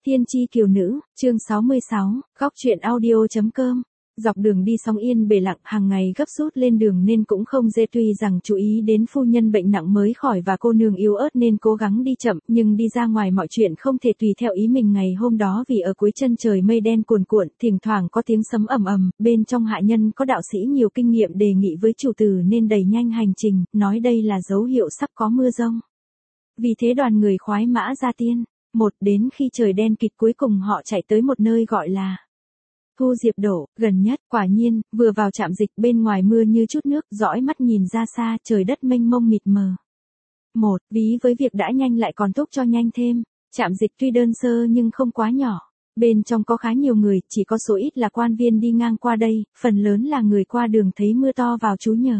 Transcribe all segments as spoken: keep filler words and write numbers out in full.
Tiên tri kiều nữ, chương sáu mươi sáu, góc truyện audio chấm com. Dọc đường đi sóng yên bề lặng, hàng ngày gấp rút lên đường nên cũng không dễ, tuy rằng chú ý đến phu nhân bệnh nặng mới khỏi và cô nương yếu ớt nên cố gắng đi chậm, nhưng đi ra ngoài mọi chuyện không thể tùy theo ý mình ngày hôm đó, vì ở cuối chân trời mây đen cuồn cuộn, thỉnh thoảng có tiếng sấm ầm ầm, bên trong hạ nhân có đạo sĩ nhiều kinh nghiệm đề nghị với chủ tử nên đẩy nhanh hành trình, nói đây là dấu hiệu sắp có mưa giông. Vì thế đoàn người khoái mã ra tiên. Một đến khi trời đen kịt cuối cùng họ chạy tới một nơi gọi là Thu Diệp Đổ, gần nhất, quả nhiên, vừa vào trạm dịch bên ngoài mưa như chút nước, dõi mắt nhìn ra xa, trời đất mênh mông mịt mờ. Một, ví với việc đã nhanh lại còn thúc cho nhanh thêm, trạm dịch tuy đơn sơ nhưng không quá nhỏ. Bên trong có khá nhiều người, chỉ có số ít là quan viên đi ngang qua đây, phần lớn là người qua đường thấy mưa to vào trú nhờ.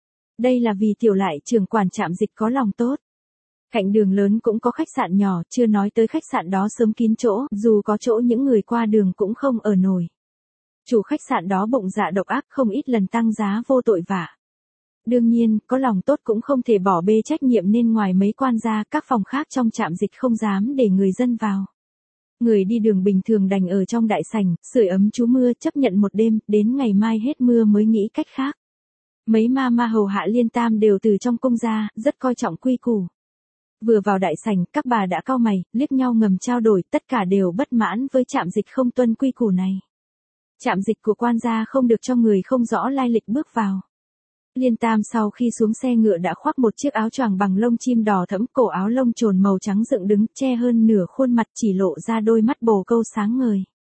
Đây là vì tiểu lại trưởng quản trạm dịch có lòng tốt. Cạnh đường lớn cũng có khách sạn nhỏ, chưa nói tới khách sạn đó sớm kín chỗ, dù có chỗ những người qua đường cũng không ở nổi. Chủ khách sạn đó bụng dạ độc ác, không ít lần tăng giá vô tội vạ. Đương nhiên, có lòng tốt cũng không thể bỏ bê trách nhiệm nên ngoài mấy quan gia, các phòng khác trong trạm dịch không dám để người dân vào. Người đi đường bình thường đành ở trong đại sảnh, sưởi ấm trú mưa, chấp nhận một đêm, đến ngày mai hết mưa mới nghĩ cách khác. Mấy ma ma hầu hạ Liên Tam đều từ trong cung ra, rất coi trọng quy củ. Vừa vào đại sảnh, các bà đã cau mày, liếc nhau ngầm trao đổi, tất cả đều bất mãn với trạm dịch không tuân quy củ này. Trạm dịch của quan gia không được cho người không rõ lai lịch bước vào. Liên Tam sau khi xuống xe ngựa đã khoác một chiếc áo choàng bằng lông chim đỏ thẫm, cổ áo lông trồn màu trắng dựng đứng, che hơn nửa khuôn mặt, chỉ lộ ra đôi mắt bồ câu sáng ngời.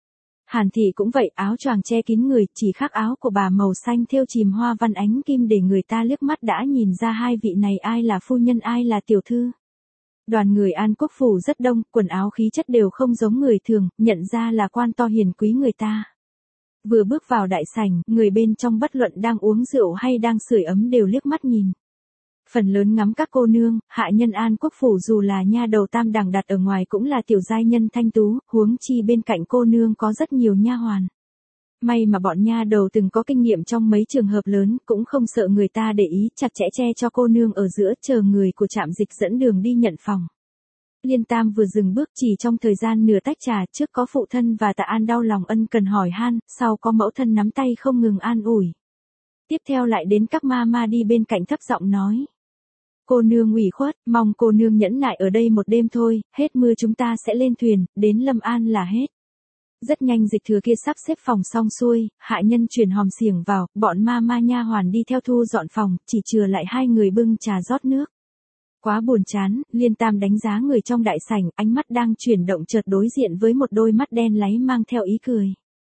Hàn Thị cũng vậy, áo choàng che kín người, chỉ khác áo của bà màu xanh thêu chìm hoa văn ánh kim để người ta liếc mắt đã nhìn ra hai vị này ai là phu nhân ai là tiểu thư. Đoàn người An Quốc phủ rất đông, quần áo khí chất đều không giống người thường, nhận ra là quan to hiền quý người ta. Vừa bước vào đại sảnh, người bên trong bất luận đang uống rượu hay đang sưởi ấm đều liếc mắt nhìn. Phần lớn ngắm các cô nương, hạ nhân An Quốc phủ dù là nha đầu tam đẳng đặt ở ngoài cũng là tiểu giai nhân thanh tú, huống chi bên cạnh cô nương có rất nhiều nha hoàn. May mà bọn nha đầu từng có kinh nghiệm trong mấy trường hợp lớn, cũng không sợ người ta để ý, chặt chẽ che cho cô nương ở giữa, chờ người của trạm dịch dẫn đường đi nhận phòng. Liên Tam vừa dừng bước, chỉ trong thời gian nửa tách trà, trước có phụ thân và Tạ An đau lòng ân cần hỏi han, sau có mẫu thân nắm tay không ngừng an ủi. Tiếp theo lại đến các ma ma đi bên cạnh thấp giọng nói. Cô nương ủy khuất, mong cô nương nhẫn nại ở đây một đêm thôi, hết mưa chúng ta sẽ lên thuyền, đến Lâm An là hết. Rất nhanh dịch thừa kia sắp xếp phòng xong xuôi, hạ nhân chuyển hòm xiềng vào, bọn ma ma nha hoàn đi theo thu dọn phòng, chỉ chừa lại hai người bưng trà rót nước. Quá buồn chán, Liên Tam đánh giá người trong đại sảnh, ánh mắt đang chuyển động chợt đối diện với một đôi mắt đen láy mang theo ý cười.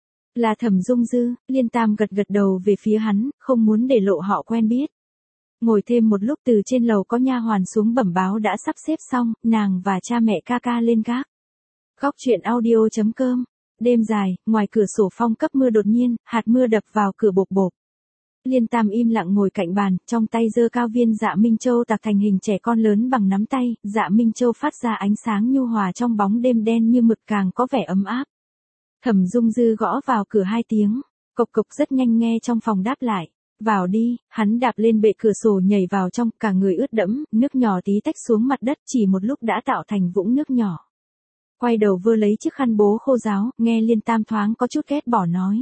Là Thẩm Dung Dư, Liên Tam gật gật đầu về phía hắn, không muốn để lộ họ quen biết. Ngồi thêm một lúc từ trên lầu có nha hoàn xuống bẩm báo đã sắp xếp xong, nàng và cha mẹ ca ca lên gác. Góc truyện audio chấm com. Đêm dài, ngoài cửa sổ phong cấp mưa đột nhiên, hạt mưa đập vào cửa bộp bộp. Liên Tam im lặng ngồi cạnh bàn, trong tay giơ cao viên Dạ Minh Châu tạc thành hình trẻ con lớn bằng nắm tay, Dạ Minh Châu phát ra ánh sáng nhu hòa trong bóng đêm đen như mực càng có vẻ ấm áp. Thẩm Dung Dư gõ vào cửa hai tiếng, cộc cộc rất nhanh nghe trong phòng đáp lại. Vào đi, hắn đạp lên bệ cửa sổ nhảy vào trong, cả người ướt đẫm, nước nhỏ tí tách xuống mặt đất chỉ một lúc đã tạo thành vũng nước nhỏ. Quay đầu vơ lấy chiếc khăn bố khô ráo, nghe Liên Tam thoáng có chút ghét bỏ nói.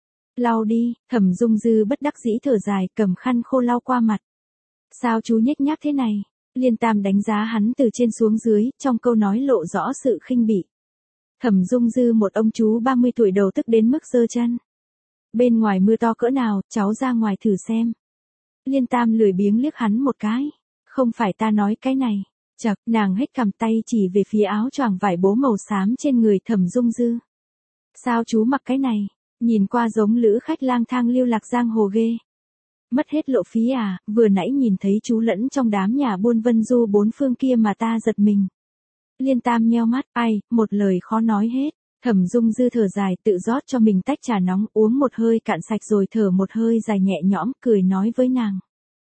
Lau đi, Thẩm Dung Dư bất đắc dĩ thở dài, cầm khăn khô lau qua mặt. Sao chú nhếch nhác thế này? Liên Tam đánh giá hắn từ trên xuống dưới, trong câu nói lộ rõ sự khinh bỉ. Thẩm Dung Dư một ông chú ba mươi tuổi đầu tức đến mức giơ chân. Bên ngoài mưa to cỡ nào, cháu ra ngoài thử xem. Liên Tam lười biếng liếc hắn một cái. Không phải ta nói cái này. Chật, nàng hết cầm tay chỉ về phía áo choàng vải bố màu xám trên người Thẩm Dung Dư. Sao chú mặc cái này? Nhìn qua giống lữ khách lang thang lưu lạc giang hồ ghê. Mất hết lộ phí à, vừa nãy nhìn thấy chú lẫn trong đám nhà buôn vân du bốn phương kia mà ta giật mình. Liên Tam nheo mắt, ai, một lời khó nói hết. Thẩm Dung Dư thở dài tự rót cho mình tách trà nóng uống một hơi cạn sạch rồi thở một hơi dài nhẹ nhõm, cười nói với nàng.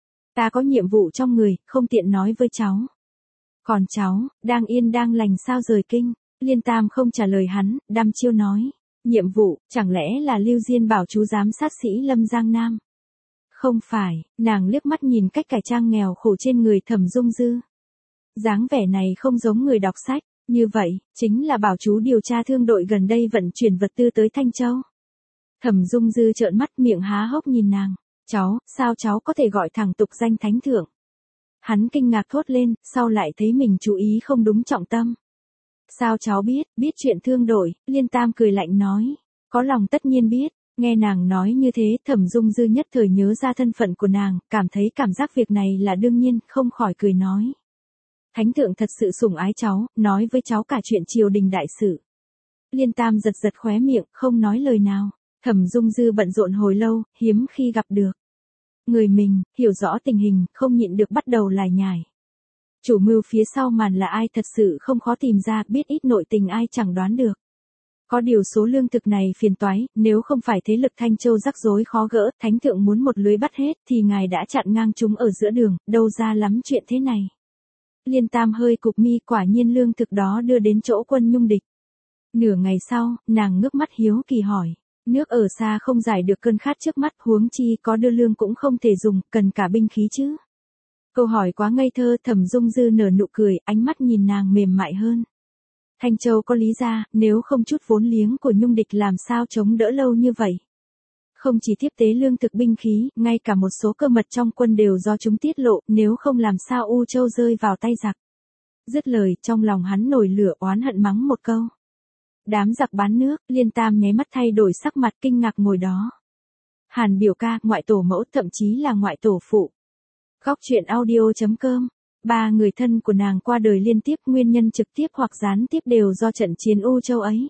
Ta có nhiệm vụ trong người, không tiện nói với cháu. Còn cháu, đang yên đang lành sao rời kinh? Liên Tam không trả lời hắn, đăm chiêu nói. Nhiệm vụ, chẳng lẽ là Lưu Diên bảo chú giám sát sĩ Lâm Giang Nam? Không phải, nàng liếc mắt nhìn cách cải trang nghèo khổ trên người Thẩm Dung Dư. Dáng vẻ này không giống người đọc sách, Như vậy, chính là bảo chú điều tra thương đội gần đây vận chuyển vật tư tới Thanh Châu. Thẩm Dung Dư trợn mắt miệng há hốc nhìn nàng. Cháu, sao cháu có thể gọi thẳng tục danh thánh thượng? Hắn kinh ngạc thốt lên, sau lại thấy mình chú ý không đúng trọng tâm. Sao cháu biết, biết chuyện thương đội, Liên Tam cười lạnh nói. Có lòng tất nhiên biết, nghe nàng nói như thế, Thẩm Dung Dư nhất thời nhớ ra thân phận của nàng, cảm thấy cảm giác việc này là đương nhiên, không khỏi cười nói. Thánh thượng thật sự sủng ái cháu, nói với cháu cả chuyện triều đình đại sự. Liên Tam giật giật khóe miệng, không nói lời nào. Thẩm Dung Dư bận rộn hồi lâu, hiếm khi gặp được người mình, hiểu rõ tình hình, không nhịn được bắt đầu lải nhải. Chủ mưu phía sau màn là ai thật sự không khó tìm ra, biết ít nội tình ai chẳng đoán được. Có điều số lương thực này phiền toái, nếu không phải thế lực Thanh Châu rắc rối khó gỡ, thánh thượng muốn một lưới bắt hết thì ngài đã chặn ngang chúng ở giữa đường, đâu ra lắm chuyện thế này. Liên Tam hơi cụp mi, quả nhiên lương thực đó đưa đến chỗ quân Nhung địch. Nửa ngày sau, nàng ngước mắt hiếu kỳ hỏi. Nước ở xa không giải được cơn khát trước mắt, huống chi có đưa lương cũng không thể dùng, cần cả binh khí chứ. Câu hỏi quá ngây thơ, Thẩm Dung Dư nở nụ cười, ánh mắt nhìn nàng mềm mại hơn. Thanh Châu có lý ra, nếu không chút vốn liếng của Nhung địch làm sao chống đỡ lâu như vậy. Không chỉ tiếp tế lương thực binh khí, ngay cả một số cơ mật trong quân đều do chúng tiết lộ, nếu không làm sao U Châu rơi vào tay giặc. Dứt lời, trong lòng hắn nổi lửa oán hận mắng một câu. Đám giặc bán nước, Liên Tam nháy mắt thay đổi sắc mặt kinh ngạc ngồi đó. Hàn biểu ca, ngoại tổ mẫu, thậm chí là ngoại tổ phụ. Góc truyện audio.com. Ba người thân của nàng qua đời liên tiếp, nguyên nhân trực tiếp hoặc gián tiếp đều do trận chiến U Châu ấy.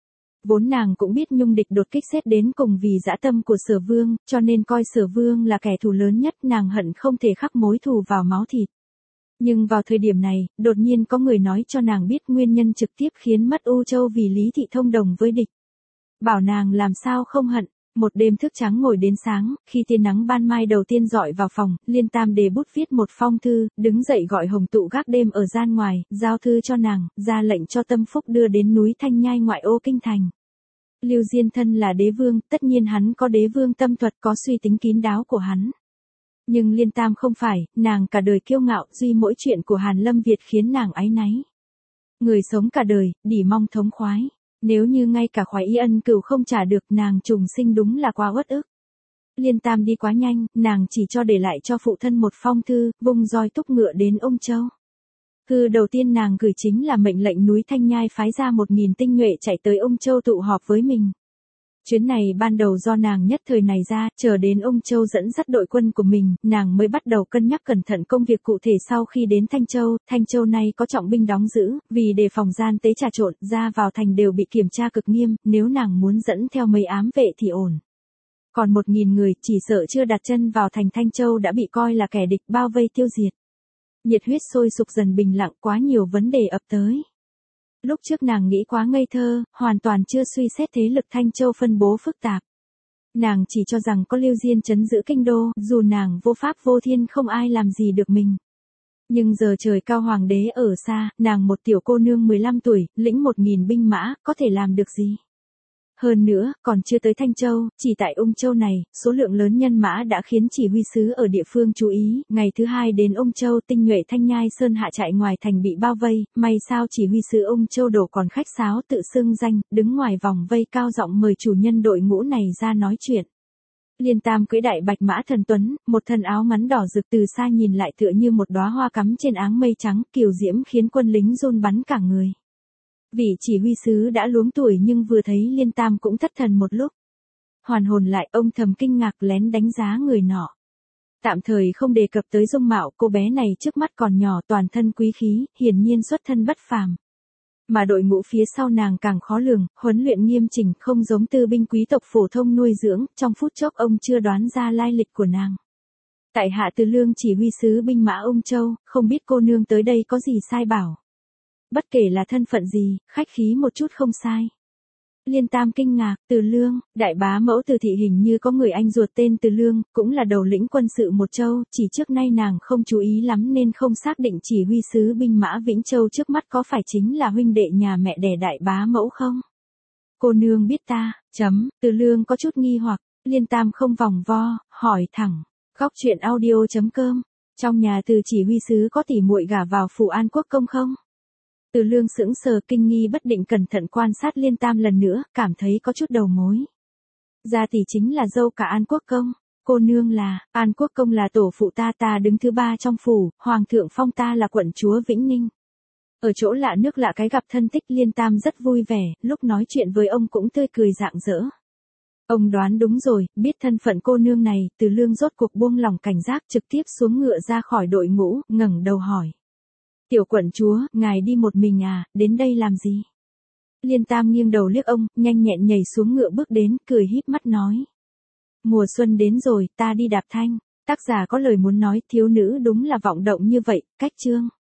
Vốn nàng cũng biết Nhung địch đột kích xét đến cùng vì dã tâm của Sở Vương, cho nên coi Sở Vương là kẻ thù lớn nhất, nàng hận không thể khắc mối thù vào máu thịt. Nhưng vào thời điểm này, đột nhiên có người nói cho nàng biết nguyên nhân trực tiếp khiến mất U Châu vì Lý Thị thông đồng với địch. Bảo nàng làm sao không hận. Một đêm thức trắng ngồi đến sáng, khi tia nắng ban mai đầu tiên dọi vào phòng, Liên Tam đề bút viết một phong thư, đứng dậy gọi Hồng Tụ gác đêm ở gian ngoài, giao thư cho nàng, ra lệnh cho Tâm Phúc đưa đến núi Thanh Nhai ngoại ô kinh thành. Lưu Diên thân là đế vương, tất nhiên hắn có đế vương tâm thuật, có suy tính kín đáo của hắn. Nhưng Liên Tam không phải, nàng cả đời kiêu ngạo, duy mỗi chuyện của Hàn Lâm Việt khiến nàng áy náy. Người sống cả đời, đỉ mong thống khoái. Nếu như ngay cả khoái y ân cửu không trả được, nàng trùng sinh đúng là quá uất ức. Liên Tam đi quá nhanh, nàng chỉ cho để lại cho phụ thân một phong thư, vung roi thúc ngựa đến Ung Châu. Thư đầu tiên nàng gửi chính là mệnh lệnh núi Thanh Nhai phái ra một nghìn tinh nhuệ chạy tới Ung Châu tụ họp với mình. Chuyến này ban đầu do nàng nhất thời này ra, chờ đến Ung Châu dẫn dắt đội quân của mình, nàng mới bắt đầu cân nhắc cẩn thận công việc cụ thể sau khi đến Thanh Châu. Thanh Châu này có trọng binh đóng giữ, vì đề phòng gian tế trà trộn, ra vào thành đều bị kiểm tra cực nghiêm, nếu nàng muốn dẫn theo mấy ám vệ thì ổn. Còn một nghìn người, chỉ sợ chưa đặt chân vào thành Thanh Châu đã bị coi là kẻ địch bao vây tiêu diệt. Nhiệt huyết sôi sục dần bình lặng, quá nhiều vấn đề ập tới. Lúc trước nàng nghĩ quá ngây thơ, hoàn toàn chưa suy xét thế lực Thanh Châu phân bố phức tạp. Nàng chỉ cho rằng có Lưu Diên trấn giữ kinh đô, dù nàng vô pháp vô thiên không ai làm gì được mình. Nhưng giờ trời cao hoàng đế ở xa, nàng một tiểu cô nương mười lăm tuổi, lĩnh một nghìn binh mã, có thể làm được gì? Hơn nữa, còn chưa tới Thanh Châu, chỉ tại Ung Châu này, số lượng lớn nhân mã đã khiến chỉ huy sứ ở địa phương chú ý. Ngày thứ hai đến Ung Châu, tinh nhuệ Thanh Nhai Sơn hạ chạy ngoài thành bị bao vây, may sao chỉ huy sứ Ung Châu Đổ còn khách sáo tự xưng danh, đứng ngoài vòng vây cao giọng mời chủ nhân đội ngũ này ra nói chuyện. Liên Tam cưỡi đại bạch mã thần tuấn, một thân áo ngắn đỏ rực, từ xa nhìn lại tựa như một đóa hoa cắm trên áng mây trắng, kiều diễm khiến quân lính run bắn cả người. Vị chỉ huy sứ đã luống tuổi nhưng vừa thấy Liên Tam cũng thất thần một lúc. Hoàn hồn lại, ông thầm kinh ngạc lén đánh giá người nọ. Tạm thời không đề cập tới dung mạo, cô bé này trước mắt còn nhỏ, toàn thân quý khí, hiển nhiên xuất thân bất phàm. Mà đội ngũ phía sau nàng càng khó lường, huấn luyện nghiêm chỉnh, không giống tư binh quý tộc phổ thông nuôi dưỡng, trong phút chốc ông chưa đoán ra lai lịch của nàng. Tại hạ Từ Lương chỉ huy sứ binh mã Ung Châu, không biết cô nương tới đây có gì sai bảo. Bất kể là thân phận gì, khách khí một chút không sai. Liên Tam kinh ngạc, Từ Lương, đại bá mẫu Từ thị hình như có người anh ruột tên Từ Lương, cũng là đầu lĩnh quân sự một châu, chỉ trước nay nàng không chú ý lắm nên không xác định chỉ huy sứ binh mã Vĩnh Châu trước mắt có phải chính là huynh đệ nhà mẹ đẻ đại bá mẫu không? Cô nương biết ta, chấm, Từ Lương có chút nghi hoặc, Liên Tam không vòng vo, hỏi thẳng, góc truyện audio.com, trong nhà Từ chỉ huy sứ có tỷ muội gả vào phủ An Quốc công không? Từ Lương sững sờ kinh nghi bất định cẩn thận quan sát Liên Tam lần nữa, cảm thấy có chút đầu mối. Gia tỷ chính là dâu cả An Quốc Công. Cô nương là, An Quốc Công là tổ phụ ta, ta đứng thứ ba trong phủ, Hoàng thượng phong ta là quận chúa Vĩnh Ninh. Ở chỗ lạ nước lạ cái gặp thân thích Liên Tam rất vui vẻ, lúc nói chuyện với ông cũng tươi cười rạng rỡ. Ông đoán đúng rồi, biết thân phận cô nương này, Từ Lương rốt cuộc buông lòng cảnh giác trực tiếp xuống ngựa ra khỏi đội ngũ, ngẩng đầu hỏi. Tiểu quận chúa, ngài đi một mình à, đến đây làm gì? Liên Tam nghiêng đầu liếc ông, nhanh nhẹn nhảy xuống ngựa bước đến, cười híp mắt nói. Mùa xuân đến rồi, ta đi đạp thanh. Tác giả có lời muốn nói, thiếu nữ đúng là vọng động như vậy, cách chương.